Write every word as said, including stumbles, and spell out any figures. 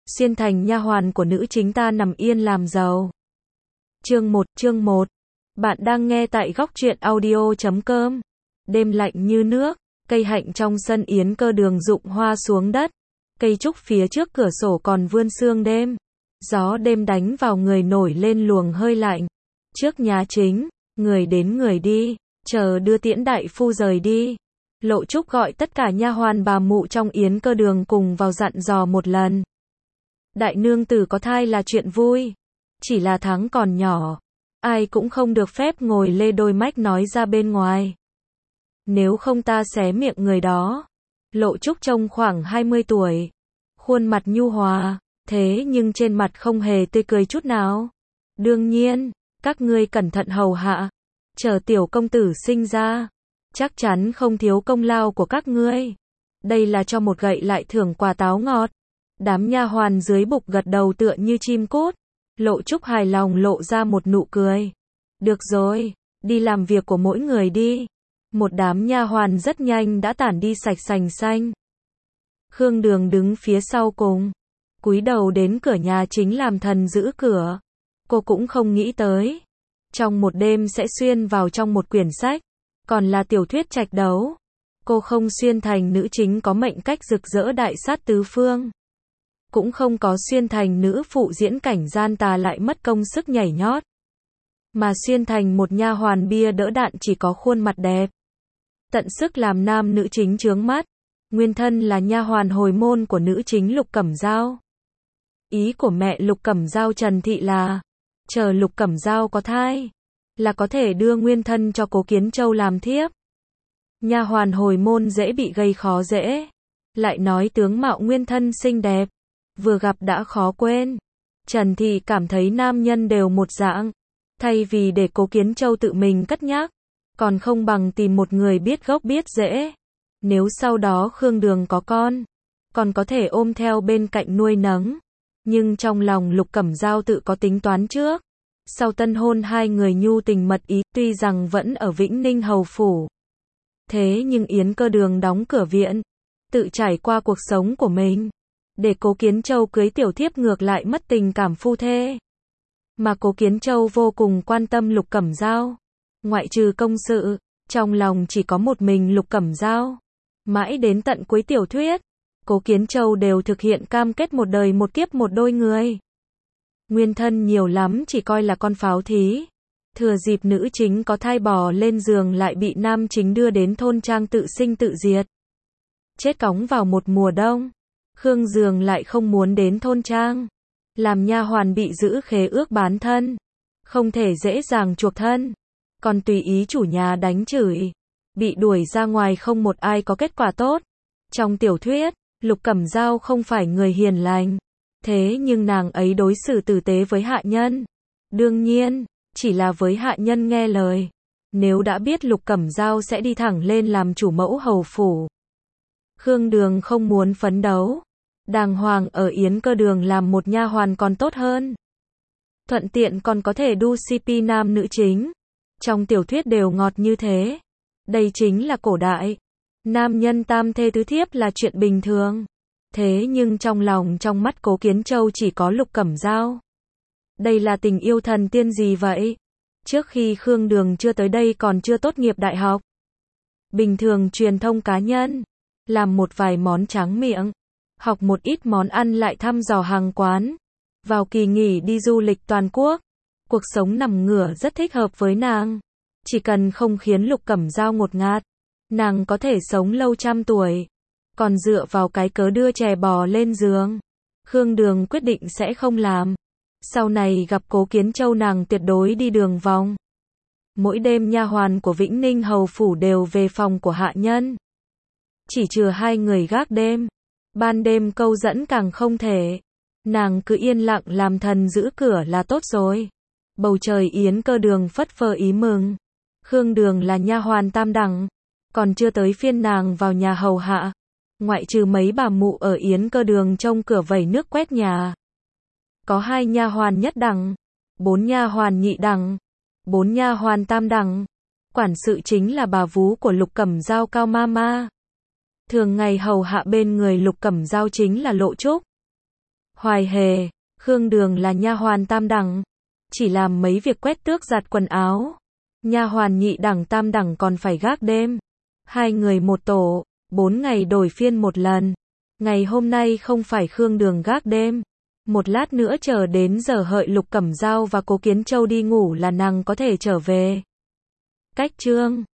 xuyên thành nha hoàn của nữ chính ta nằm yên làm giàu. Chương một, chương một. Bạn đang nghe tại góc truyện audio chấm com. Đêm lạnh như nước, cây hạnh trong sân yến cơ đường rụng hoa xuống đất. Cây trúc phía trước cửa sổ còn vươn sương đêm. Gió đêm đánh vào người nổi lên luồng hơi lạnh. Trước nhà chính, người đến người đi, chờ đưa tiễn đại phu rời đi. Lộ Trúc gọi tất cả nha hoàn bà mụ trong yến cơ đường cùng vào dặn dò một lần. Đại nương tử có thai là chuyện vui, chỉ là tháng còn nhỏ, ai cũng không được phép ngồi lê đôi mách nói ra bên ngoài. Nếu không ta xé miệng người đó. Lộ Trúc trông khoảng hai mươi tuổi, khuôn mặt nhu hòa, thế nhưng trên mặt không hề tươi cười chút nào. Đương nhiên, các ngươi cẩn thận hầu hạ, chờ tiểu công tử sinh ra, chắc chắn không thiếu công lao của các ngươi. Đây là cho một gậy lại thưởng quả táo ngọt. Đám nha hoàn dưới bục gật đầu tựa như chim cút. Lộ Trúc hài lòng lộ ra một nụ cười. Được rồi, đi làm việc của mỗi người đi. Một đám nha hoàn rất nhanh đã tản đi sạch sành xanh. Khương Đường đứng phía sau cùng, cúi đầu đến cửa nhà chính làm thần giữ cửa. Cô cũng không nghĩ tới, trong một đêm sẽ xuyên vào trong một quyển sách, còn là tiểu thuyết trạch đấu. Cô không xuyên thành nữ chính có mệnh cách rực rỡ đại sát tứ phương, cũng không có xuyên thành nữ phụ diễn cảnh gian tà lại mất công sức nhảy nhót, mà xuyên thành một nha hoàn bia đỡ đạn chỉ có khuôn mặt đẹp, tận sức làm nam nữ chính chướng mắt. Nguyên thân là nha hoàn hồi môn của nữ chính Lục Cẩm Dao. Ý của mẹ Lục Cẩm Dao Trần Thị là, chờ Lục Cẩm Dao có thai, là có thể đưa nguyên thân cho Cố Kiến Châu làm thiếp. Nha hoàn hồi môn dễ bị gây khó dễ, lại nói tướng mạo nguyên thân xinh đẹp, vừa gặp đã khó quên. Trần Thị cảm thấy nam nhân đều một dạng, thay vì để Cố Kiến Châu tự mình cất nhắc, còn không bằng tìm một người biết gốc biết rễ. Nếu sau đó Khương Đường có con, còn có thể ôm theo bên cạnh nuôi nấng. Nhưng trong lòng Lục Cẩm Dao tự có tính toán trước. Sau tân hôn hai người nhu tình mật ý, tuy rằng vẫn ở Vĩnh Ninh hầu phủ, thế nhưng yến cơ đường đóng cửa viện, tự trải qua cuộc sống của mình. Để Cố Kiến Châu cưới tiểu thiếp ngược lại mất tình cảm phu thê. Mà Cố Kiến Châu vô cùng quan tâm Lục Cẩm Dao. Ngoại trừ công sự, trong lòng chỉ có một mình Lục Cẩm Dao. Mãi đến tận cuối tiểu thuyết, Cố Kiến Châu đều thực hiện cam kết một đời một kiếp một đôi người. Nguyên thân nhiều lắm chỉ coi là con pháo thí. Thừa dịp nữ chính có thai bò lên giường lại bị nam chính đưa đến thôn trang tự sinh tự diệt. Chết cóng vào một mùa đông. Khương Dường lại không muốn đến thôn trang. Làm nha hoàn bị giữ khế ước bán thân, không thể dễ dàng chuộc thân, còn tùy ý chủ nhà đánh chửi, bị đuổi ra ngoài không một ai có kết quả tốt. Trong tiểu thuyết, Lục Cẩm Dao không phải người hiền lành, thế nhưng nàng ấy đối xử tử tế với hạ nhân. Đương nhiên, chỉ là với hạ nhân nghe lời. Nếu đã biết Lục Cẩm Dao sẽ đi thẳng lên làm chủ mẫu hầu phủ, Khương Đường không muốn phấn đấu. Đàng hoàng ở yến cơ đường làm một nha hoàn còn tốt hơn. Thuận tiện còn có thể đu xê pê nam nữ chính. Trong tiểu thuyết đều ngọt như thế. Đây chính là cổ đại. Nam nhân tam thê tứ thiếp là chuyện bình thường. Thế nhưng trong lòng trong mắt Cố Kiến Châu chỉ có Lục Cẩm Dao. Đây là tình yêu thần tiên gì vậy? Trước khi Khương Đường chưa tới đây còn chưa tốt nghiệp đại học. Bình thường truyền thông cá nhân, làm một vài món tráng miệng, học một ít món ăn lại thăm dò hàng quán. Vào kỳ nghỉ đi du lịch toàn quốc. Cuộc sống nằm ngửa rất thích hợp với nàng. Chỉ cần không khiến Lục Cẩm Dao ngột ngạt, nàng có thể sống lâu trăm tuổi. Còn dựa vào cái cớ đưa chè bò lên giường, Khương Đường quyết định sẽ không làm. Sau này gặp Cố Kiến Châu nàng tuyệt đối đi đường vòng. Mỗi đêm nha hoàn của Vĩnh Ninh hầu phủ đều về phòng của hạ nhân. Chỉ trừ hai người gác đêm. Ban đêm câu dẫn càng không thể. Nàng cứ yên lặng làm thần giữ cửa là tốt rồi. Bầu trời yến cơ đường phất phơ ý mừng. Khương Đường là nha hoàn tam đẳng, còn chưa tới phiên nàng vào nhà hầu hạ. Ngoại trừ mấy bà mụ ở yến cơ đường trông cửa vẩy nước quét nhà. Có hai nha hoàn nhất đẳng, bốn nha hoàn nhị đẳng, bốn nha hoàn tam đẳng. Quản sự chính là bà vú của Lục Cẩm Dao Cao Mama. Thường ngày hầu hạ bên người Lục Cẩm Dao chính là Lộ Trúc. Hoài Hề, Khương Đường là nha hoàn tam đẳng, chỉ làm mấy việc quét tước giặt quần áo. Nha hoàn nhị đẳng tam đẳng còn phải gác đêm. Hai người một tổ, bốn ngày đổi phiên một lần. Ngày hôm nay không phải Khương Đường gác đêm. Một lát nữa chờ đến giờ hợi Lục Cẩm Dao và Cố Kiến Châu đi ngủ là nàng có thể trở về. Cách chương